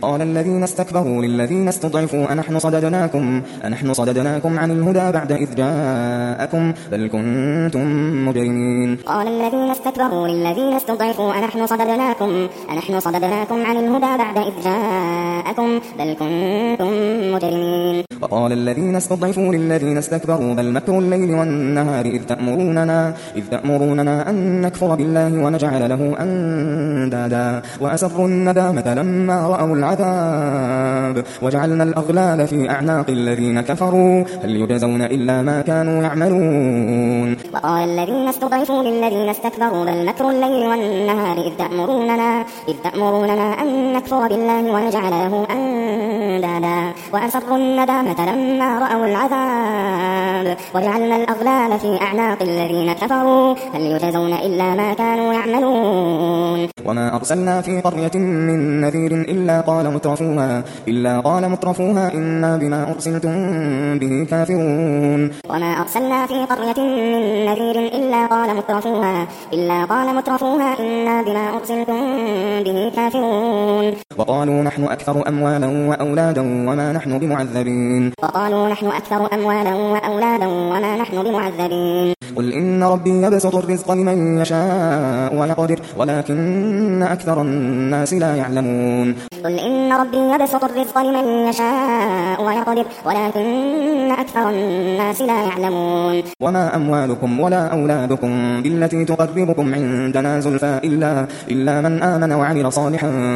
قال الذين استكبروا للذين استضعفوا أنحن صددناكم عن الهدى بعد إذ جاءكم بل كنتم مجرمين. قال الذين استكبروا للذين استضعفوا أنحن صددناكم عن الهدى بعد إذ جاءكم بل كنتم مجرمين. وقال الذين استضعفوا للذين استكبروا بل مكر الليل والنهار إذ تأمروننا أن نكفر بالله ونجعل له أندادا وأسروا الندامة لما رأوا العذاب وجعلنا الأغلال في أعناق الذين كفروا هل يجزون إلا ما كانوا يعملون. وقال الذين استضعفوا للذين استكبروا بل مكر الليل والنهار إذ تأمروننا أن نكفر بالله ونجعل له أندادا وأسروا الندامة لما رأوا العذاب وجعلنا الأغلال في أعناق الذين كفروا هل يجزون إلا ما كانوا يعملون. وما أرسلنا في قرية من نذير إلا قال مترفوها إنا بما أرسلتم به كافرون. وما أرسلنا في قرية من نذير إلا قال مترفوها إنا بما أرسلتم به كافرون. وقالوا نحن أكثر أموالا وأولادا وما نحن بمعذبين. قل إن ربي يبسط الرزق لمن يشاء ويقدر ولكن أكثر الناس لا يعلمون. قل إن ربي يبسط الرزق لمن يشاء ويقدر ولكن أكثر الناس لا يعلمون. وما أموالكم ولا أولادكم بالتي تقربكم عندنا زلفى إلا من آمن وعمل صالحا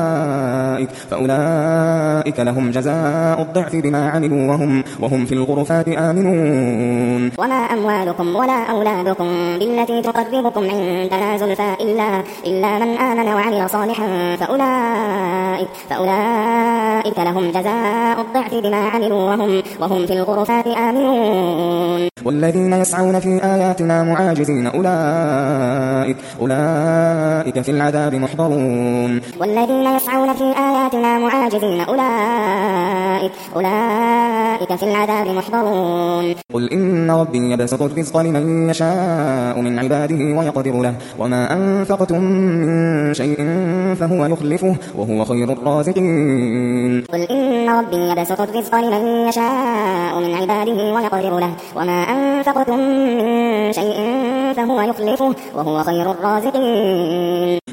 فأولئك لهم جزاء الضعف بما عملوا وهم في الغرفات آمنون. وما أموالكم ولا أولادكم بالتي تقربكم عندنا زلفى إلا من آمن وعمل صالحا فأولئك لهم جزاء الضعف بما عملوا وهم في الغرفات آمنون. والذين يسعون في آياتنا معاجزين أولئك في العذاب محضرون. والذين يسعون في آياتنا معاجزين أولئك في العذاب محضرون. قل إن ربي يبسط الرزق لمن يشاء من عباده ويقدر له وما أنفقتم من شيء فهو يخلفه وهو خير الرازقين. قل إن ربي يبسط الرزق لمن يشاء من عباده ويقدر له وما أنفقتم من شيء فهو يخلفه وهو خير الرازقين.